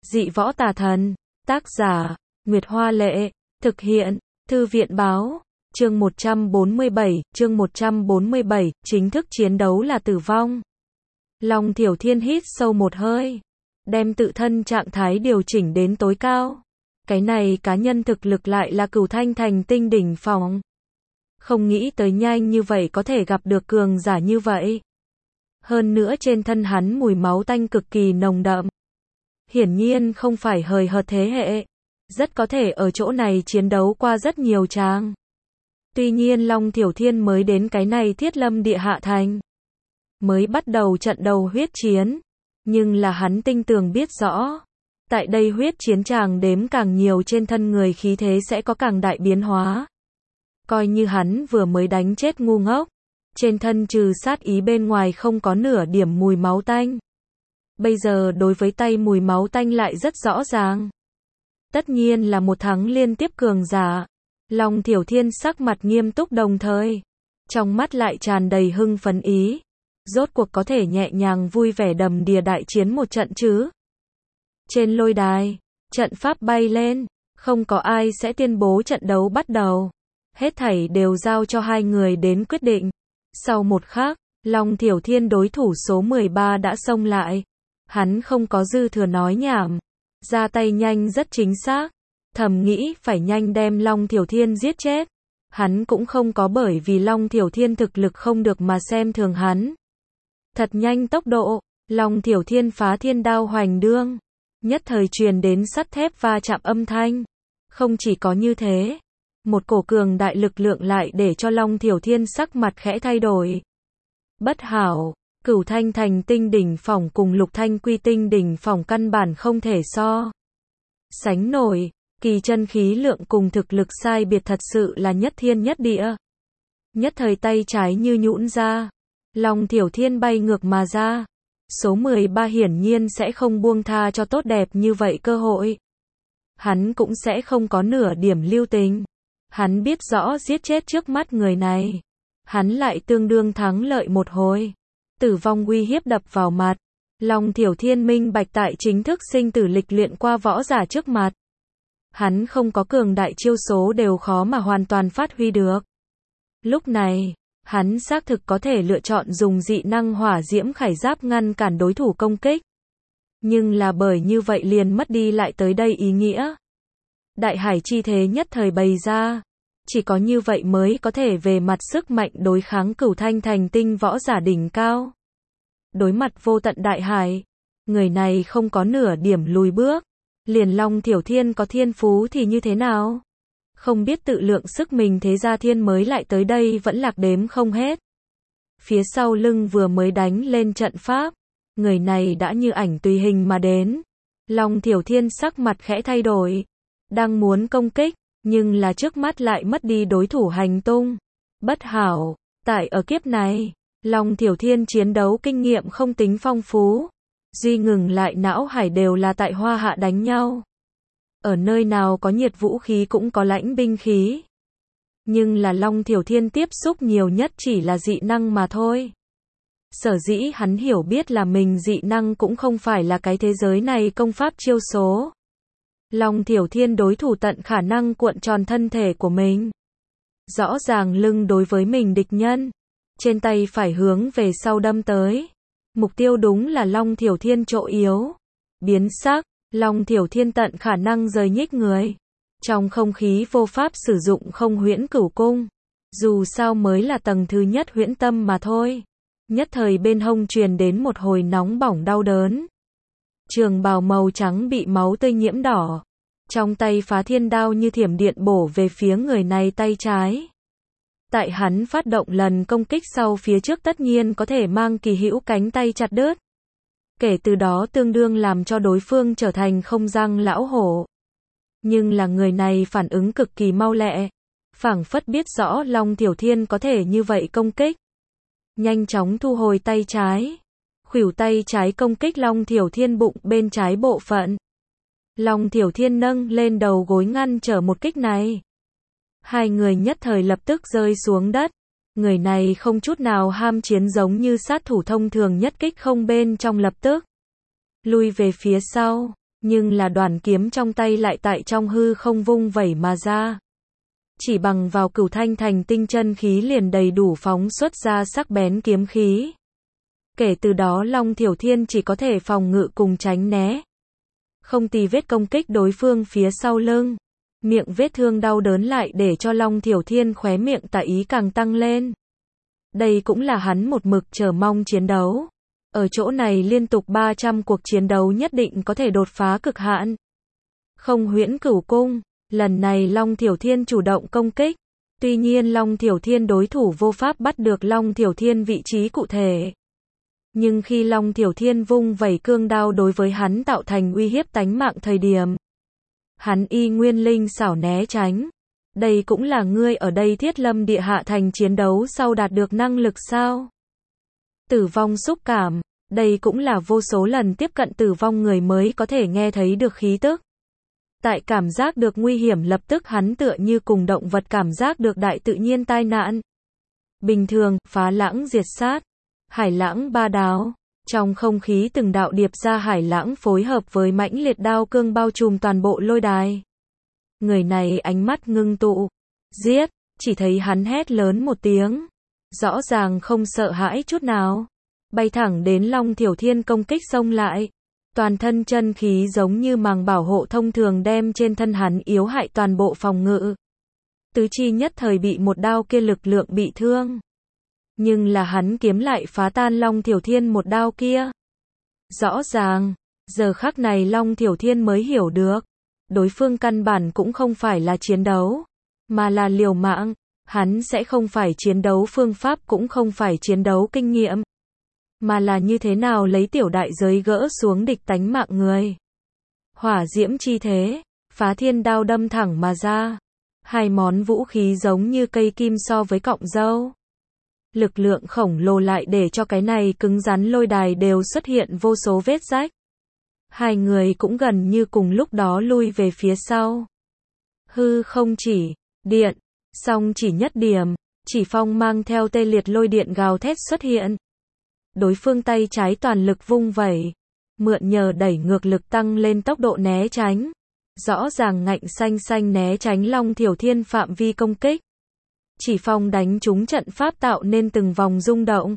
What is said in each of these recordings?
Dị võ tà thần. Tác giả, Nguyệt Hoa Lệ. Thực hiện, Thư viện Báo. Chương 147, chính thức chiến đấu là tử vong. Long Thiểu Thiên hít sâu một hơi, đem tự thân trạng thái điều chỉnh đến tối cao. Cái này cá nhân thực lực lại là Cửu Thanh Thành Tinh đỉnh phong. Không nghĩ tới nhanh như vậy có thể gặp được cường giả như vậy. Hơn nữa trên thân hắn mùi máu tanh cực kỳ nồng đậm. Hiển nhiên không phải hời hợt thế hệ. Rất có thể ở chỗ này chiến đấu qua rất nhiều trang. Tuy nhiên Long Thiểu Thiên mới đến cái này Thiết Lâm Địa Hạ Thành, mới bắt đầu trận đầu huyết chiến. Nhưng là hắn tinh tường biết rõ, tại đây huyết chiến tràng đếm càng nhiều trên thân người khí thế sẽ có càng đại biến hóa. Coi như hắn vừa mới đánh chết ngu ngốc, trên thân trừ sát ý bên ngoài không có nửa điểm mùi máu tanh. Bây giờ đối với tay mùi máu tanh lại rất rõ ràng. Tất nhiên là một thắng liên tiếp cường giả. Long Thiểu Thiên sắc mặt nghiêm túc đồng thời, trong mắt lại tràn đầy hưng phấn ý. Rốt cuộc có thể nhẹ nhàng vui vẻ đầm đìa đại chiến một trận chứ. Trên lôi đài, trận pháp bay lên, không có ai sẽ tuyên bố trận đấu bắt đầu. Hết thảy đều giao cho hai người đến quyết định. Sau một khắc, Long Thiểu Thiên đối thủ số 13 đã xông lại. Hắn không có dư thừa nói nhảm, ra tay nhanh rất chính xác, thầm nghĩ phải nhanh đem Long Thiểu Thiên giết chết. Hắn cũng không có bởi vì Long Thiểu Thiên thực lực không được mà xem thường hắn. Thật nhanh tốc độ, Long Thiểu Thiên phá thiên đao hoành đương, nhất thời truyền đến sắt thép va chạm âm thanh. Không chỉ có như thế, một cổ cường đại lực lượng lại để cho Long Thiểu Thiên sắc mặt khẽ thay đổi. Bất hảo, Cửu Thanh Thành Tinh đỉnh phong cùng Lục Thanh Quy Tinh đỉnh phong căn bản không thể so sánh nổi, kỳ chân khí lượng cùng thực lực sai biệt thật sự là nhất thiên nhất địa. Nhất thời tay trái như nhũn ra, Long Thiểu Thiên bay ngược mà ra. Số 13 hiển nhiên sẽ không buông tha cho tốt đẹp như vậy cơ hội. Hắn cũng sẽ không có nửa điểm lưu tình. Hắn biết rõ giết chết trước mắt người này, hắn lại tương đương thắng lợi một hồi. Tử vong uy hiếp đập vào mặt. Long Thiểu Thiên minh bạch tại chính thức sinh tử lịch luyện qua võ giả trước mặt. Hắn không có cường đại chiêu số đều khó mà hoàn toàn phát huy được. Lúc này, hắn xác thực có thể lựa chọn dùng dị năng hỏa diễm khải giáp ngăn cản đối thủ công kích. Nhưng là bởi như vậy liền mất đi lại tới đây ý nghĩa. Đại hải chi thế nhất thời bày ra. Chỉ có như vậy mới có thể về mặt sức mạnh đối kháng Cửu Thanh Thành Tinh võ giả đỉnh cao. Đối mặt vô tận đại hải, người này không có nửa điểm lùi bước. Liền Long Thiểu Thiên có thiên phú thì như thế nào? Không biết tự lượng sức mình thế ra thiên mới lại tới đây vẫn lạc đếm không hết. Phía sau lưng vừa mới đánh lên trận pháp, người này đã như ảnh tùy hình mà đến. Long Thiểu Thiên sắc mặt khẽ thay đổi, đang muốn công kích, nhưng là trước mắt lại mất đi đối thủ hành tung. Bất hảo, tại ở kiếp này, Long Thiểu Thiên chiến đấu kinh nghiệm không tính phong phú. Duy ngừng lại não hải đều là tại Hoa Hạ đánh nhau. Ở nơi nào có nhiệt vũ khí cũng có lãnh binh khí. Nhưng là Long Thiểu Thiên tiếp xúc nhiều nhất chỉ là dị năng mà thôi. Sở dĩ hắn hiểu biết là mình dị năng cũng không phải là cái thế giới này công pháp chiêu số. Long Thiểu Thiên đối thủ tận khả năng cuộn tròn thân thể của mình. Rõ ràng lưng đối với mình địch nhân, trên tay phải hướng về sau đâm tới. Mục tiêu đúng là Long Thiểu Thiên chỗ yếu. Biến sắc, Long Thiểu Thiên tận khả năng rời nhích người. Trong không khí vô pháp sử dụng không huyễn cửu cung. Dù sao mới là tầng thứ nhất huyễn tâm mà thôi. Nhất thời bên hông truyền đến một hồi nóng bỏng đau đớn. Trường bào màu trắng bị máu tươi nhiễm đỏ. Trong tay phá thiên đao như thiểm điện bổ về phía người này tay trái. Tại hắn phát động lần công kích sau phía trước tất nhiên có thể mang kỳ hữu cánh tay chặt đứt. Kể từ đó tương đương làm cho đối phương trở thành không răng lão hổ. Nhưng là người này phản ứng cực kỳ mau lẹ. Phảng phất biết rõ Long Thiểu Thiên có thể như vậy công kích. Nhanh chóng thu hồi tay trái. Khuỷu tay trái công kích Long Thiểu Thiên bụng bên trái bộ phận. Long Thiểu Thiên nâng lên đầu gối ngăn trở một kích này. Hai người nhất thời lập tức rơi xuống đất. Người này không chút nào ham chiến giống như sát thủ thông thường nhất kích không bên trong lập tức lui về phía sau. Nhưng là đoàn kiếm trong tay lại tại trong hư không vung vẩy mà ra. Chỉ bằng vào Cửu Thanh Thành tinh chân khí liền đầy đủ phóng xuất ra sắc bén kiếm khí. Kể từ đó Long Thiểu Thiên chỉ có thể phòng ngự cùng tránh né. Không tì vết công kích đối phương phía sau lưng. Miệng vết thương đau đớn lại để cho Long Thiểu Thiên khóe miệng tà ý càng tăng lên. Đây cũng là hắn một mực chờ mong chiến đấu. Ở chỗ này liên tục 300 cuộc chiến đấu nhất định có thể đột phá cực hạn. Không huyễn cửu cung, lần này Long Thiểu Thiên chủ động công kích. Tuy nhiên Long Thiểu Thiên đối thủ vô pháp bắt được Long Thiểu Thiên vị trí cụ thể. Nhưng khi Long Thiểu Thiên vung vẩy cương đao đối với hắn tạo thành uy hiếp tánh mạng thời điểm, hắn y nguyên linh xảo né tránh. Đây cũng là ngươi ở đây Thiết Lâm Địa Hạ Thành chiến đấu sau đạt được năng lực sao? Tử vong xúc cảm, đây cũng là vô số lần tiếp cận tử vong người mới có thể nghe thấy được khí tức. Tại cảm giác được nguy hiểm lập tức hắn tựa như cùng động vật cảm giác được đại tự nhiên tai nạn. Bình thường, phá lãng diệt sát, hải lãng ba đáo. Trong không khí từng đạo điệp ra hải lãng phối hợp với mãnh liệt đao cương bao trùm toàn bộ lôi đài. Người này ánh mắt ngưng tụ. Giết, chỉ thấy hắn hét lớn một tiếng. Rõ ràng không sợ hãi chút nào. Bay thẳng đến Long Thiểu Thiên công kích xông lại. Toàn thân chân khí giống như màng bảo hộ thông thường đem trên thân hắn yếu hại toàn bộ phòng ngự. Tứ chi nhất thời bị một đao kia lực lượng bị thương. Nhưng là hắn kiếm lại phá tan Long Thiểu Thiên một đao kia. Rõ ràng, giờ khắc này Long Thiểu Thiên mới hiểu được. Đối phương căn bản cũng không phải là chiến đấu, mà là liều mạng. Hắn sẽ không phải chiến đấu phương pháp cũng không phải chiến đấu kinh nghiệm. Mà là như thế nào lấy tiểu đại giới gỡ xuống địch tánh mạng người. Hỏa diễm chi thế, phá thiên đao đâm thẳng mà ra. Hai món vũ khí giống như cây kim so với cọng dâu. Lực lượng khổng lồ lại để cho cái này cứng rắn lôi đài đều xuất hiện vô số vết rách. Hai người cũng gần như cùng lúc đó lui về phía sau. Hư không chỉ, điện, song chỉ nhất điểm, chỉ phong mang theo tê liệt lôi điện gào thét xuất hiện. Đối phương tay trái toàn lực vung vẩy, mượn nhờ đẩy ngược lực tăng lên tốc độ né tránh. Rõ ràng ngạnh xanh xanh né tránh Long Thiểu Thiên phạm vi công kích. Chỉ phong đánh trúng trận pháp tạo nên từng vòng rung động.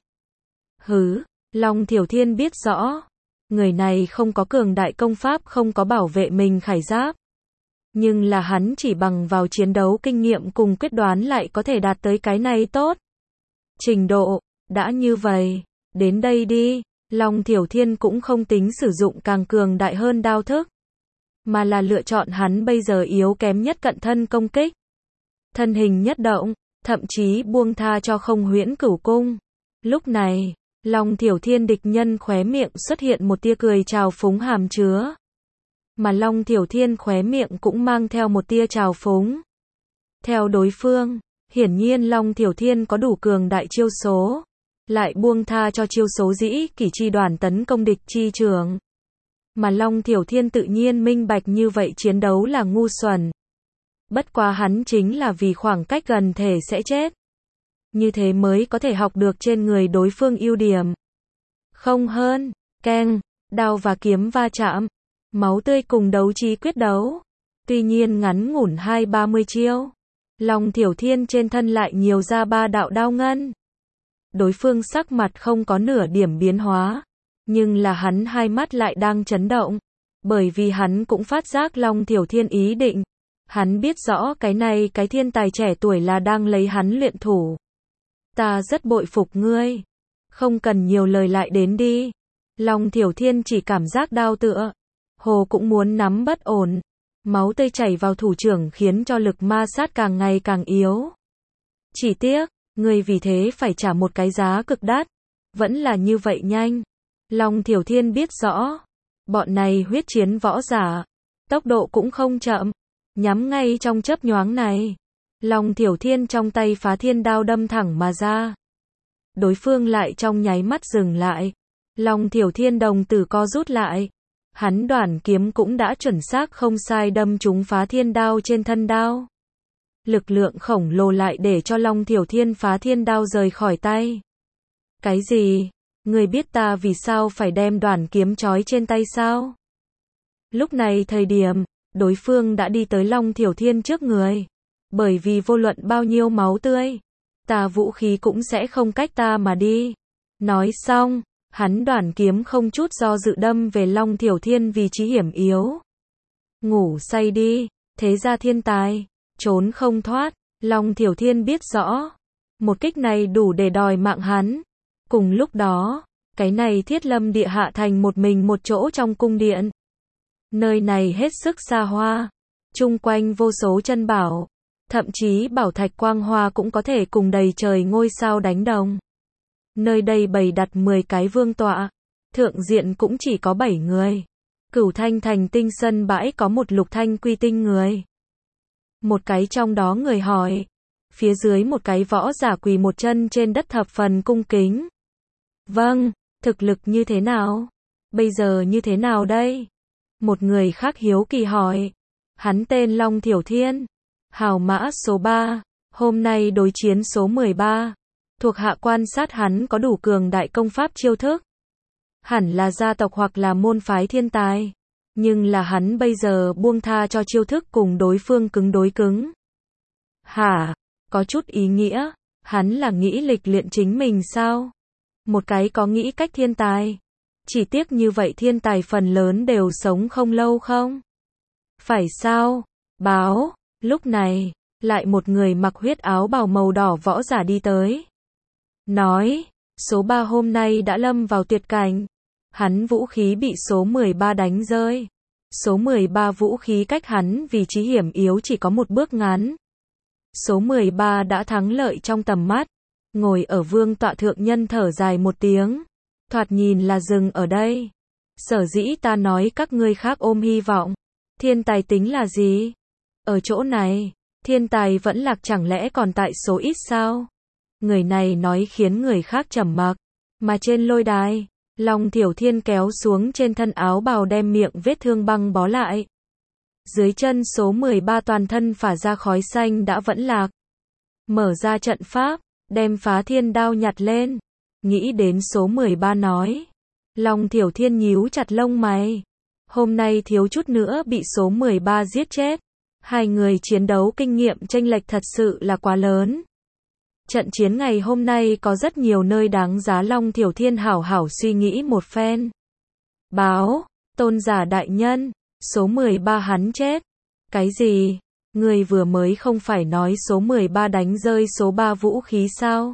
Hứ, Long Thiểu Thiên biết rõ. Người này không có cường đại công pháp, không có bảo vệ mình khải giáp. Nhưng là hắn chỉ bằng vào chiến đấu kinh nghiệm cùng quyết đoán lại có thể đạt tới cái này tốt. Trình độ, đã như vậy, đến đây đi. Long Thiểu Thiên cũng không tính sử dụng càng cường đại hơn đao thức. Mà là lựa chọn hắn bây giờ yếu kém nhất cận thân công kích. Thân hình nhất động, thậm chí buông tha cho không huyễn cửu cung. Lúc này, Long Thiểu Thiên địch nhân khóe miệng xuất hiện một tia cười trào phúng hàm chứa. Mà Long Thiểu Thiên khóe miệng cũng mang theo một tia trào phúng. Theo đối phương, hiển nhiên Long Thiểu Thiên có đủ cường đại chiêu số. Lại buông tha cho chiêu số dĩ kỷ chi đoàn tấn công địch chi trường. Mà Long Thiểu Thiên tự nhiên minh bạch như vậy chiến đấu là ngu xuẩn. Bất quá hắn chính là vì khoảng cách gần thể sẽ chết. Như thế mới có thể học được trên người đối phương ưu điểm. Không hơn, keng, đao và kiếm va chạm, máu tươi cùng đấu trí quyết đấu. Tuy nhiên ngắn ngủn 20-30 chiêu, Long Thiểu Thiên trên thân lại nhiều ra 3 đạo đao ngân. Đối phương sắc mặt không có nửa điểm biến hóa, nhưng là hắn hai mắt lại đang chấn động, bởi vì hắn cũng phát giác Long Thiểu Thiên ý định. Hắn biết rõ cái này cái thiên tài trẻ tuổi là đang lấy hắn luyện thủ. Ta rất bội phục ngươi. Không cần nhiều lời lại đến đi. Long Thiểu Thiên chỉ cảm giác đau tựa. Hồ cũng muốn nắm bất ổn. Máu tươi chảy vào thủ trưởng khiến cho lực ma sát càng ngày càng yếu. Chỉ tiếc, ngươi vì thế phải trả một cái giá cực đắt. Vẫn là như vậy nhanh. Long Thiểu Thiên biết rõ. Bọn này huyết chiến võ giả. Tốc độ cũng không chậm. Nhắm ngay trong chớp nhoáng này. Long Thiểu Thiên trong tay phá thiên đao đâm thẳng mà ra. Đối phương lại trong nháy mắt dừng lại. Long Thiểu Thiên đồng tử co rút lại. Hắn đoản kiếm cũng đã chuẩn xác không sai đâm trúng phá thiên đao trên thân đao. Lực lượng khổng lồ lại để cho Long Thiểu Thiên phá thiên đao rời khỏi tay. Cái gì? Ngươi biết ta vì sao phải đem đoản kiếm trói trên tay sao? Lúc này thời điểm, đối phương đã đi tới Long Thiểu Thiên trước người. Bởi vì vô luận bao nhiêu máu tươi, ta vũ khí cũng sẽ không cách ta mà đi. Nói xong, hắn đoản kiếm không chút do dự đâm về Long Thiểu Thiên vị trí hiểm yếu. Ngủ say đi, thế ra thiên tài, trốn không thoát. Long Thiểu Thiên biết rõ, một kích này đủ để đòi mạng hắn. Cùng lúc đó, cái này Thiết Lâm địa hạ thành một mình một chỗ trong cung điện. Nơi này hết sức xa hoa, chung quanh vô số chân bảo, thậm chí bảo thạch quang hoa cũng có thể cùng đầy trời ngôi sao đánh đồng. Nơi đây bày đặt 10 cái vương tọa, thượng diện cũng chỉ có 7 người. Cửu Thanh Thành Tinh sân bãi có một Lục Thanh Quy Tinh người. Một cái trong đó người hỏi, phía dưới một cái võ giả quỳ một chân trên đất thập phần cung kính. Vâng, thực lực như thế nào? Bây giờ như thế nào đây? Một người khác hiếu kỳ hỏi. Hắn tên Long Thiểu Thiên, hào mã số 3, hôm nay đối chiến số 13. Thuộc hạ quan sát hắn có đủ cường đại công pháp chiêu thức. Hẳn là gia tộc hoặc là môn phái thiên tài. Nhưng là hắn bây giờ buông tha cho chiêu thức cùng đối phương cứng đối cứng. Hả? Có chút ý nghĩa. Hắn là nghĩ lịch luyện chính mình sao? Một cái có nghĩ cách thiên tài. Chỉ tiếc như vậy thiên tài phần lớn đều sống không lâu không? Phải sao? Báo. Lúc này, lại một người mặc huyết áo bào màu đỏ võ giả đi tới. Nói, số 3 hôm nay đã lâm vào tuyệt cảnh. Hắn vũ khí bị số 13 đánh rơi. Số 13 vũ khí cách hắn vị trí hiểm yếu chỉ có một bước ngắn. Số 13 đã thắng lợi trong tầm mắt. Ngồi ở vương tọa thượng nhân thở dài một tiếng. Thoạt nhìn là dừng ở đây. Sở dĩ ta nói các ngươi khác ôm hy vọng. Thiên tài tính là gì? Ở chỗ này, thiên tài vẫn lạc chẳng lẽ còn tại số ít sao? Người này nói khiến người khác trầm mặc. Mà trên lôi đài, Long Thiểu Thiên kéo xuống trên thân áo bào đem miệng vết thương băng bó lại. Dưới chân số 13 toàn thân phả ra khói xanh đã vẫn lạc. Mở ra trận pháp, đem phá thiên đao nhặt lên. Nghĩ đến số 13 nói. Long Thiểu Thiên nhíu chặt lông mày. Hôm nay thiếu chút nữa bị số 13 giết chết. Hai người chiến đấu kinh nghiệm chênh lệch thật sự là quá lớn. Trận chiến ngày hôm nay có rất nhiều nơi đáng giá Long Thiểu Thiên hảo hảo suy nghĩ một phen. Báo, tôn giả đại nhân, số 13 hắn chết. Cái gì? Người vừa mới không phải nói số 13 đánh rơi số 3 vũ khí sao?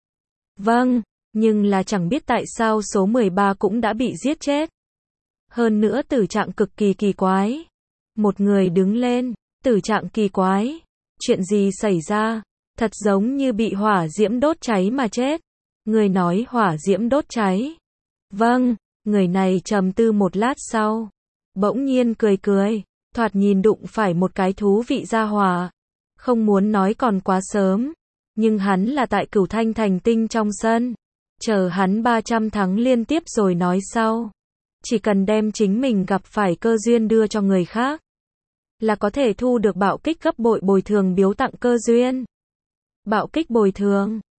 Vâng, nhưng là chẳng biết tại sao số 13 cũng đã bị giết chết. Hơn nữa tử trạng cực kỳ kỳ quái. Một người đứng lên, tử trạng kỳ quái. Chuyện gì xảy ra? Thật giống như bị hỏa diễm đốt cháy mà chết. Người nói hỏa diễm đốt cháy. Vâng, người này trầm tư một lát sau. Bỗng nhiên cười cười, thoạt nhìn đụng phải một cái thú vị gia hỏa. Không muốn nói còn quá sớm. Nhưng hắn là tại Cửu Thanh Thành Tinh trong sân. Chờ hắn 300 thắng liên tiếp rồi nói sau. Chỉ cần đem chính mình gặp phải cơ duyên đưa cho người khác. Là có thể thu được bạo kích gấp bội bồi thường biếu tặng cơ duyên. Bạo kích bồi thường.